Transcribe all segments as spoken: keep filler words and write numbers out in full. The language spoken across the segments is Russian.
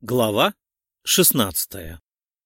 Глава шестнадцатая.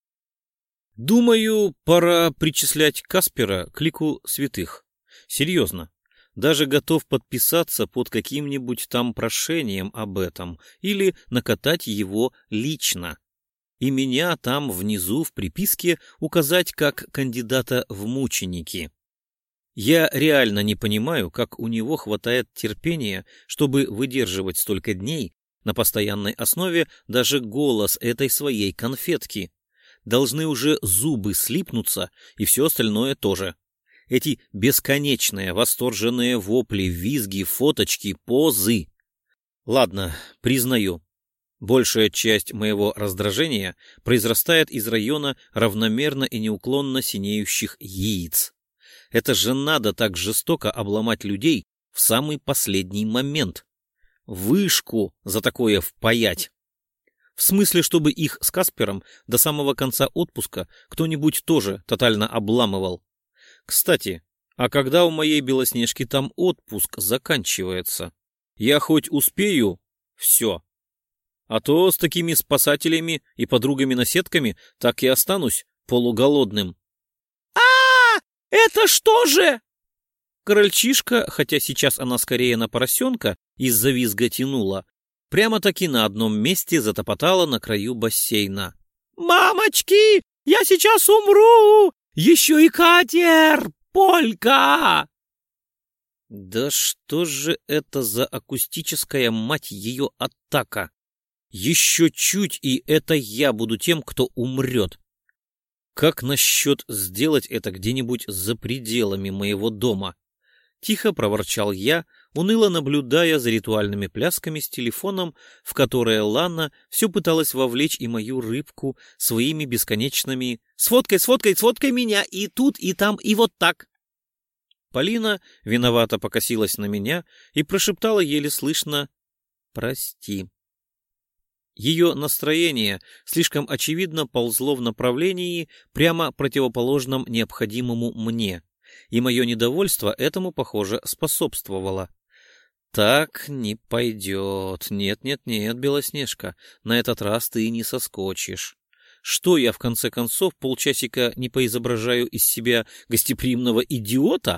Думаю, пора причислять Каспера к лику святых. Серьезно. Даже готов подписаться под каким-нибудь там прошением об этом или накатать его лично. И меня там внизу в приписке указать как кандидата в мученики. Я реально не понимаю, как у него хватает терпения, чтобы выдерживать столько дней на постоянной основе даже голос этой своей конфетки. Должны уже зубы слипнуться и все остальное тоже. Эти бесконечные восторженные вопли, визги, фоточки, позы. Ладно, признаю. Большая часть моего раздражения произрастает из района равномерно и неуклонно синеющих яиц. Это же надо так жестоко обломать людей в самый последний момент. Вышку за такое впаять. В смысле, чтобы их с Каспером до самого конца отпуска кто-нибудь тоже тотально обламывал. Кстати, а когда у моей Белоснежки там отпуск заканчивается? Я хоть успею? Все. А то с такими спасателями и подругами-наседками так и останусь полуголодным. а Это что же? Крольчишка, хотя сейчас она скорее на поросенка из-за визга тянула, прямо-таки на одном месте затопотала на краю бассейна. «Мамочки, я сейчас умру! Еще и катер! Полька!» Да что же это за акустическая, мать ее, атака? Еще чуть, и это я буду тем, кто умрет. Как насчет сделать это где-нибудь за пределами моего дома? Тихо проворчал я, уныло наблюдая за ритуальными плясками с телефоном, в которое Лана все пыталась вовлечь и мою рыбку своими бесконечными «Сфоткай, сфоткай, сфоткай меня и тут, и там, и вот так». Полина виновато покосилась на меня и прошептала еле слышно «Прости». Ее настроение слишком очевидно ползло в направлении, прямо противоположном необходимому мне. И мое недовольство этому, похоже, способствовало. Так не пойдет. Нет-нет-нет, Белоснежка, на этот раз ты не соскочишь. Что я, в конце концов, полчасика не поизображаю из себя гостеприимного идиота?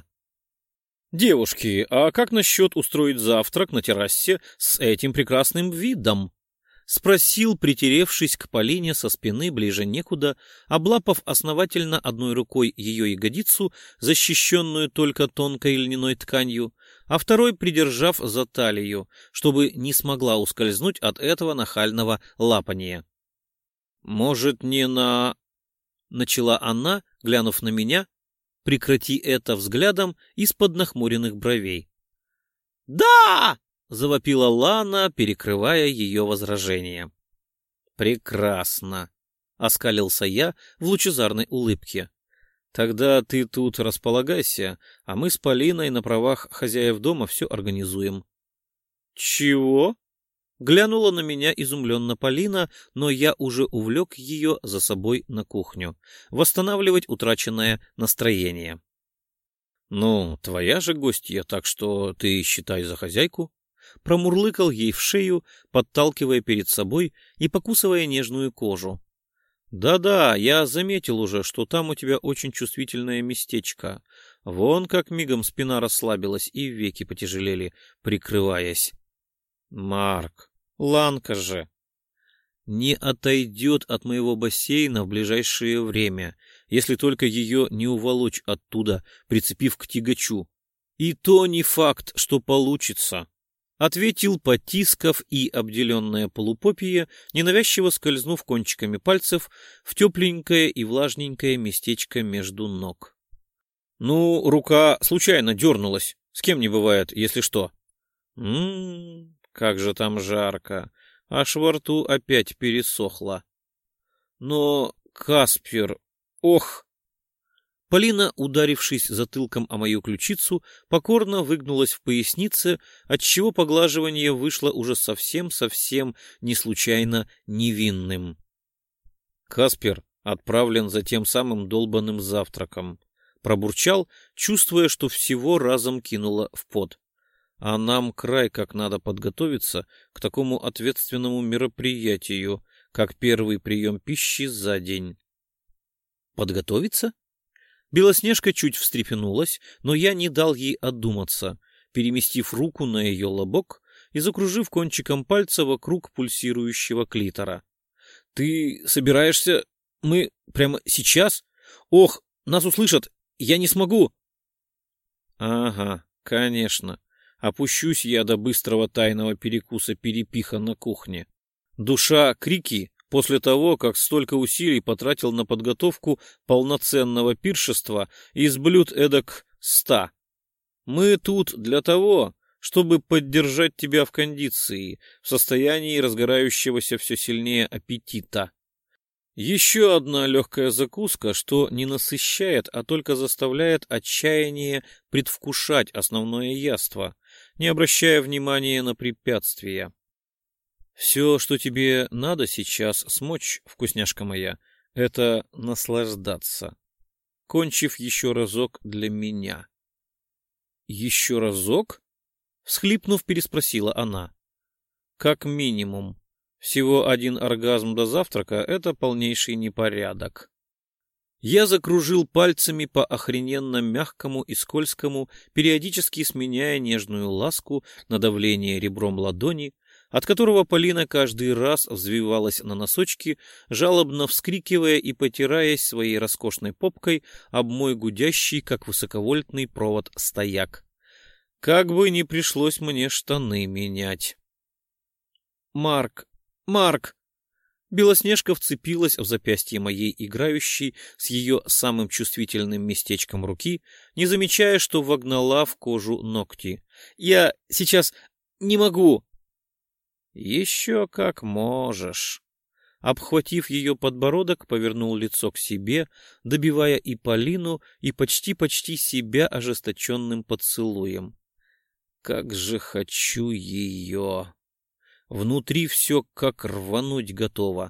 Девушки, а как насчет устроить завтрак на террасе с этим прекрасным видом? Спросил, притеревшись к Полине со спины ближе некуда, облапав основательно одной рукой ее ягодицу, защищенную только тонкой льняной тканью, а второй придержав за талию, чтобы не смогла ускользнуть от этого нахального лапания. «Может, не на...» — начала она, глянув на меня, «прекрати это» взглядом из-под нахмуренных бровей. «Да!» — завопила Лана, перекрывая ее возражение. «Прекрасно!» — оскалился я в лучезарной улыбке. «Тогда ты тут располагайся, а мы с Полиной на правах хозяев дома все организуем». «Чего?» — глянула на меня изумленно Полина, но я уже увлек ее за собой на кухню, восстанавливать утраченное настроение. «Ну, твоя же гостья, так что ты считай за хозяйку». Промурлыкал ей в шею, подталкивая перед собой и покусывая нежную кожу. «Да-да, я заметил уже, что там у тебя очень чувствительное местечко. Вон как мигом спина расслабилась и веки потяжелели, прикрываясь. Марк, Ланка же не отойдет от моего бассейна в ближайшее время, если только ее не уволочь оттуда, прицепив к тягачу. И то не факт, что получится». Ответил, потискав и обделенное полупопие, ненавязчиво скользнув кончиками пальцев в тепленькое и влажненькое местечко между ног. «Ну, рука случайно дернулась. С кем не бывает, если что». «М-м, как же там жарко. Аж во рту опять пересохло». «Но, Каспер, ох!» Полина, ударившись затылком о мою ключицу, покорно выгнулась в пояснице, отчего поглаживание вышло уже совсем-совсем не случайно невинным. Каспер отправлен за тем самым долбаным завтраком. Пробурчал, чувствуя, что всего разом кинуло в пот. А нам край как надо подготовиться к такому ответственному мероприятию, как первый прием пищи за день. Подготовиться? Белоснежка чуть встрепенулась, но я не дал ей одуматься, переместив руку на ее лобок и закружив кончиком пальца вокруг пульсирующего клитора. «Ты собираешься? Мы прямо сейчас? Ох, нас услышат! Я не смогу!» «Ага, конечно. Опущусь я до быстрого тайного перекуса перепиха на кухне. Душа крики после того, как столько усилий потратил на подготовку полноценного пиршества из блюд эдак ста. Мы тут для того, чтобы поддержать тебя в кондиции, в состоянии разгорающегося все сильнее аппетита. Еще одна легкая закуска, что не насыщает, а только заставляет отчаяние предвкушать основное яство, не обращая внимания на препятствия. Все, что тебе надо сейчас смочь, вкусняшка моя, это наслаждаться, кончив еще разок для меня. Еще разок? Всхлипнув, переспросила она. Как минимум. Всего один оргазм до завтрака — это полнейший непорядок. Я закружил пальцами по охрененно мягкому и скользкому, периодически сменяя нежную ласку на давление ребром ладони, от которого Полина каждый раз взвивалась на носочки, жалобно вскрикивая и потираясь своей роскошной попкой об мой гудящий, как высоковольтный провод, стояк. Как бы ни пришлось мне штаны менять. «Марк! Марк!» Белоснежка вцепилась в запястье моей играющей с ее самым чувствительным местечком руки, не замечая, что вогнала в кожу ногти. «Я сейчас не могу!» «Еще как можешь!» Обхватив ее подбородок, повернул лицо к себе, добивая и Полину, и почти-почти себя ожесточенным поцелуем. «Как же хочу ее!» Внутри все как рвануть готово.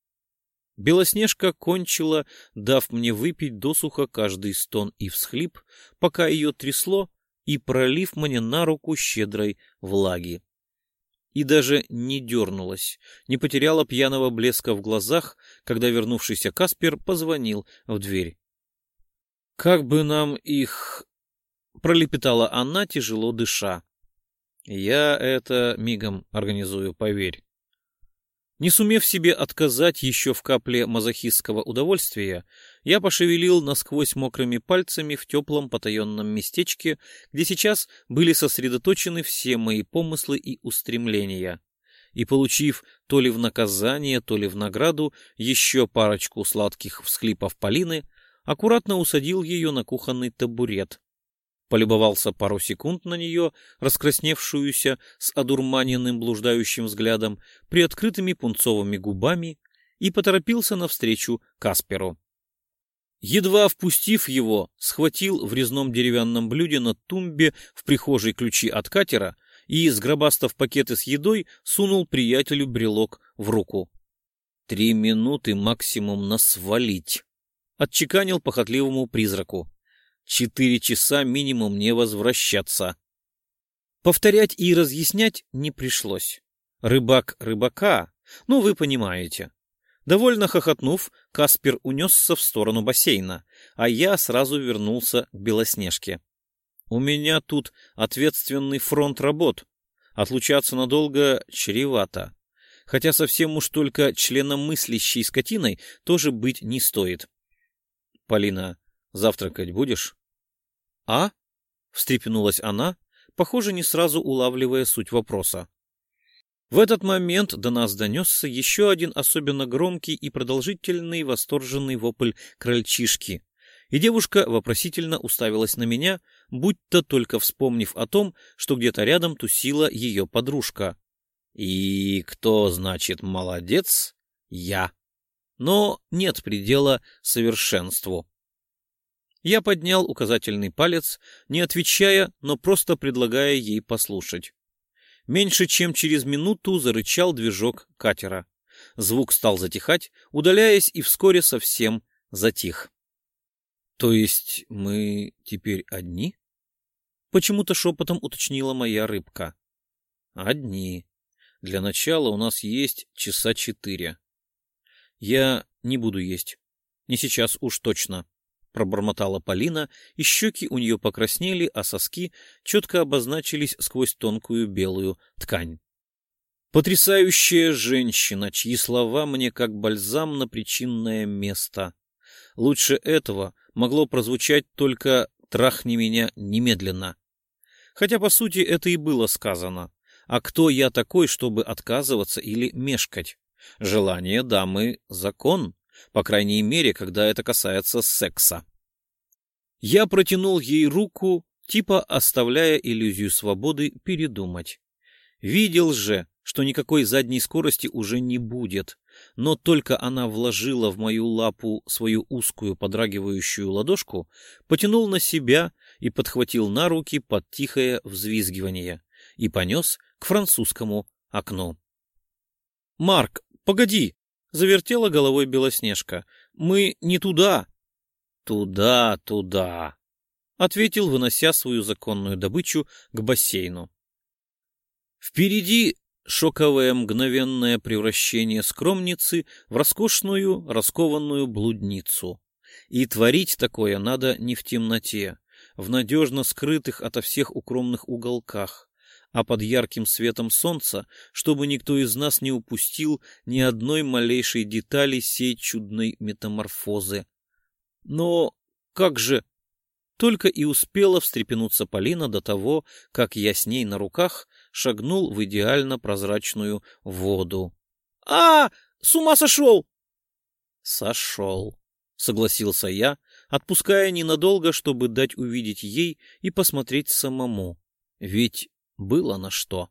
Белоснежка кончила, дав мне выпить досуха каждый стон и всхлип, пока ее трясло, и пролив мне на руку щедрой влаги. И даже не дернулась, не потеряла пьяного блеска в глазах, когда вернувшийся Каспер позвонил в дверь. «Как бы нам их...» — пролепетала она, тяжело дыша. «Я это мигом организую, поверь». Не сумев себе отказать еще в капле мазохистского удовольствия, я пошевелил насквозь мокрыми пальцами в теплом потаенном местечке, где сейчас были сосредоточены все мои помыслы и устремления, и, получив то ли в наказание, то ли в награду еще парочку сладких всхлипов Полины, аккуратно усадил ее на кухонный табурет, полюбовался пару секунд на нее, раскрасневшуюся с одурманенным блуждающим взглядом, приоткрытыми пунцовыми губами, и поторопился навстречу Касперу. Едва впустив его, схватил в резном деревянном блюде на тумбе в прихожей ключи от катера и, сгробастав пакеты с едой, сунул приятелю брелок в руку. «Три минуты максимум на свалить», — отчеканил похотливому призраку. Четыре часа минимум не возвращаться. Повторять и разъяснять не пришлось. Рыбак рыбака, ну вы понимаете. Довольно хохотнув, Каспер унесся в сторону бассейна, а я сразу вернулся к Белоснежке. У меня тут ответственный фронт работ. Отлучаться надолго чревато. Хотя совсем уж только членомыслящей скотиной тоже быть не стоит. Полина, завтракать будешь? — А? — встрепенулась она, похоже, не сразу улавливая суть вопроса. В этот момент до нас донесся еще один особенно громкий и продолжительный восторженный вопль крольчишки, и девушка вопросительно уставилась на меня, будто только вспомнив о том, что где-то рядом тусила ее подружка. И кто, значит, молодец? Я. Но нет предела совершенству. Я поднял указательный палец, не отвечая, но просто предлагая ей послушать. Меньше чем через минуту зарычал движок катера. Звук стал затихать, удаляясь, и вскоре совсем затих. — То есть мы теперь одни? — почему-то шепотом уточнила моя рыбка. — Одни. Для начала у нас есть часа четыре. Я не буду есть. Не сейчас уж точно, пробормотала Полина, и щеки у нее покраснели, а соски четко обозначились сквозь тонкую белую ткань. Потрясающая женщина, чьи слова мне как бальзам на причинное место. Лучше этого могло прозвучать только «трахни меня немедленно». Хотя, по сути, это и было сказано. А кто я такой, чтобы отказываться или мешкать? Желание дамы — закон, по крайней мере, когда это касается секса. Я протянул ей руку, типа оставляя иллюзию свободы передумать. Видел же, что никакой задней скорости уже не будет, но только она вложила в мою лапу свою узкую подрагивающую ладошку, потянул на себя и подхватил на руки под тихое взвизгивание и понес к французскому окну. «Марк, погоди!» — завертела головой Белоснежка. «Мы не туда!» «Туда, туда!» — ответил, вынося свою законную добычу к бассейну. Впереди шоковое мгновенное превращение скромницы в роскошную, раскованную блудницу. И творить такое надо не в темноте, в надежно скрытых ото всех укромных уголках, а под ярким светом солнца, чтобы никто из нас не упустил ни одной малейшей детали сей чудной метаморфозы. Но как же... Только и успела встрепенуться Полина до того, как я с ней на руках шагнул в идеально прозрачную воду. — А, с ума сошел! — Сошел, — согласился я, отпуская ненадолго, чтобы дать увидеть ей и посмотреть самому. Ведь было на что.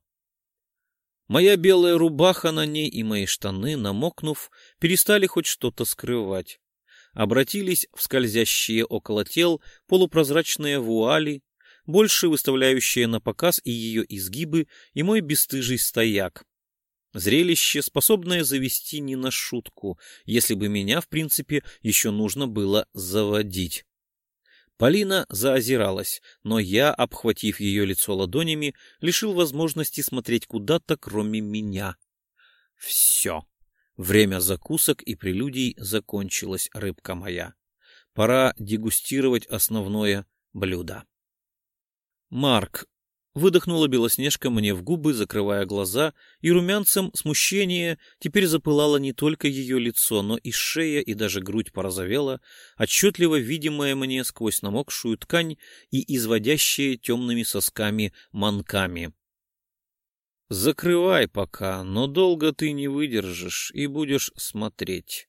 Моя белая рубаха на ней и мои штаны, намокнув, перестали хоть что-то скрывать. Обратились в скользящие около тел полупрозрачные вуали, больше выставляющие на показ и ее изгибы, и мой бесстыжий стояк. Зрелище, способное завести не на шутку, если бы меня, в принципе, еще нужно было заводить. Полина заозиралась, но я, обхватив ее лицо ладонями, лишил возможности смотреть куда-то, кроме меня. Все. Время закусок и прелюдий закончилось, рыбка моя. Пора дегустировать основное блюдо. «Марк!» — выдохнула Белоснежка мне в губы, закрывая глаза, и румянцем смущения теперь запылало не только ее лицо, но и шея, и даже грудь порозовела, отчетливо видимая мне сквозь намокшую ткань и изводящие темными сосками манками. «Закрывай пока, но долго ты не выдержишь и будешь смотреть».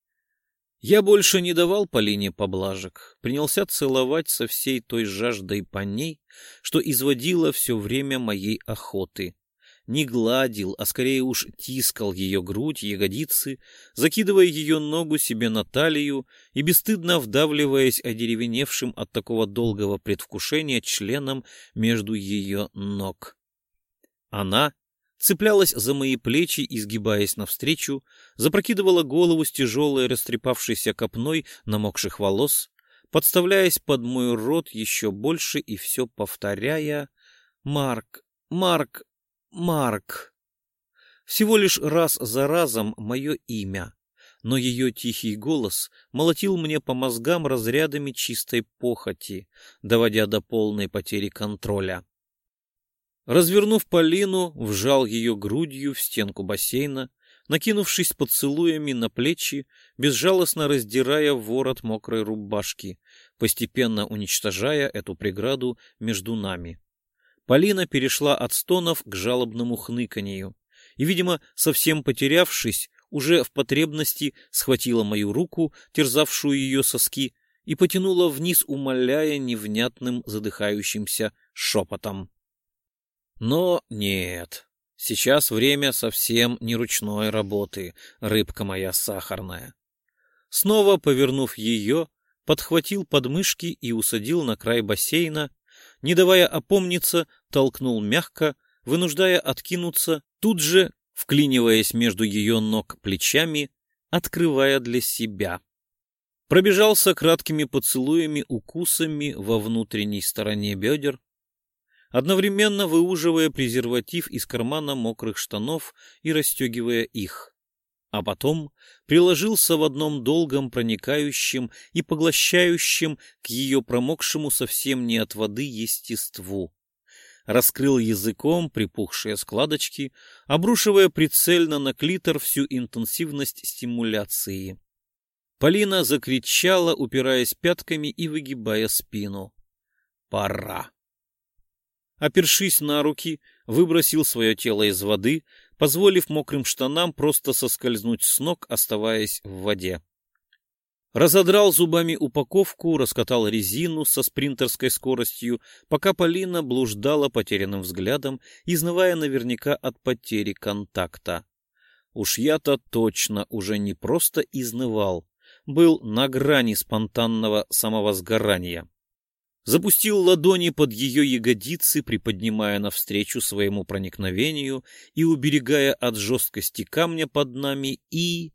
Я больше не давал Полине поблажек, принялся целовать со всей той жаждой по ней, что изводило все время моей охоты. Не гладил, а скорее уж тискал ее грудь, ягодицы, закидывая ее ногу себе на талию и бесстыдно вдавливаясь одеревеневшим от такого долгого предвкушения членом между ее ног. Она цеплялась за мои плечи, изгибаясь навстречу, запрокидывала голову с тяжелой растрепавшейся копной намокших волос, подставляясь под мой рот еще больше и все повторяя «Марк, Марк, Марк». Всего лишь раз за разом мое имя, но ее тихий голос молотил мне по мозгам разрядами чистой похоти, доводя до полной потери контроля. Развернув Полину, вжал ее грудью в стенку бассейна, накинувшись поцелуями на плечи, безжалостно раздирая ворот мокрой рубашки, постепенно уничтожая эту преграду между нами. Полина перешла от стонов к жалобному хныканью и, видимо, совсем потерявшись, уже в потребности схватила мою руку, терзавшую ее соски, и потянула вниз, умоляя невнятным задыхающимся шепотом. Но нет, сейчас время совсем не ручной работы, рыбка моя сахарная. Снова повернув ее, подхватил подмышки и усадил на край бассейна, не давая опомниться, толкнул мягко, вынуждая откинуться, тут же, вклиниваясь между ее ног плечами, открывая для себя. Пробежался краткими поцелуями, укусами во внутренней стороне бедер, одновременно выуживая презерватив из кармана мокрых штанов и расстегивая их. а потом приложился в одном долгом проникающем и поглощающем к ее промокшему совсем не от воды естеству. Раскрыл языком припухшие складочки, обрушивая прицельно на клитор всю интенсивность стимуляции. Полина закричала, упираясь пятками и выгибая спину. «Пора!» Опершись на руки, выбросил свое тело из воды, позволив мокрым штанам просто соскользнуть с ног, оставаясь в воде. Разодрал зубами упаковку, раскатал резину со спринтерской скоростью, пока Полина блуждала потерянным взглядом, изнывая наверняка от потери контакта. Уж я-то точно уже не просто изнывал, был на грани спонтанного самовозгорания. Запустил ладони под ее ягодицы, приподнимая навстречу своему проникновению и уберегая от жесткости камня под нами, и...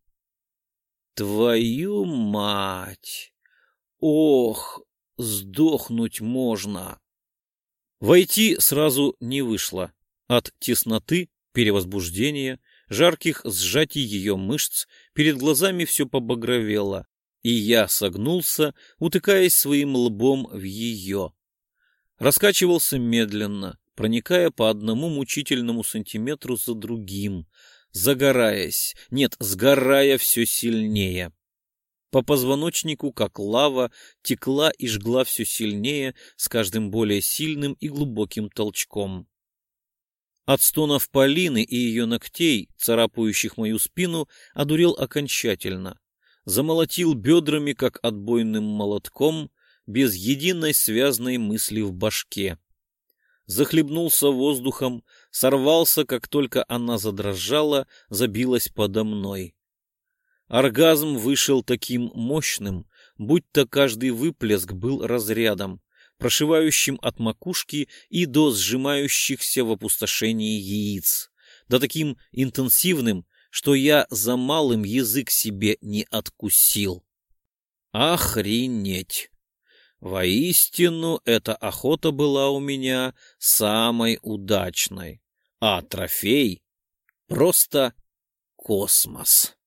Твою мать! Ох, сдохнуть можно! Войти сразу не вышло. От тесноты, перевозбуждения, жарких сжатий ее мышц перед глазами все побагровело, и я согнулся, утыкаясь своим лбом в ее. Раскачивался медленно, проникая по одному мучительному сантиметру за другим, загораясь, нет, сгорая все сильнее. По позвоночнику, как лава, текла и жгла все сильнее, с каждым более сильным и глубоким толчком. От стонов Полины и ее ногтей, царапающих мою спину, одурел окончательно. Замолотил бедрами, как отбойным молотком, без единой связной мысли в башке. Захлебнулся воздухом, сорвался, как только она задрожала, забилась подо мной. Оргазм вышел таким мощным, будто каждый выплеск был разрядом, прошивающим от макушки и до сжимающихся в опустошении яиц, да таким интенсивным, что я за малым язык себе не откусил. Охренеть! Воистину, эта охота была у меня самой удачной, а трофей — просто космос.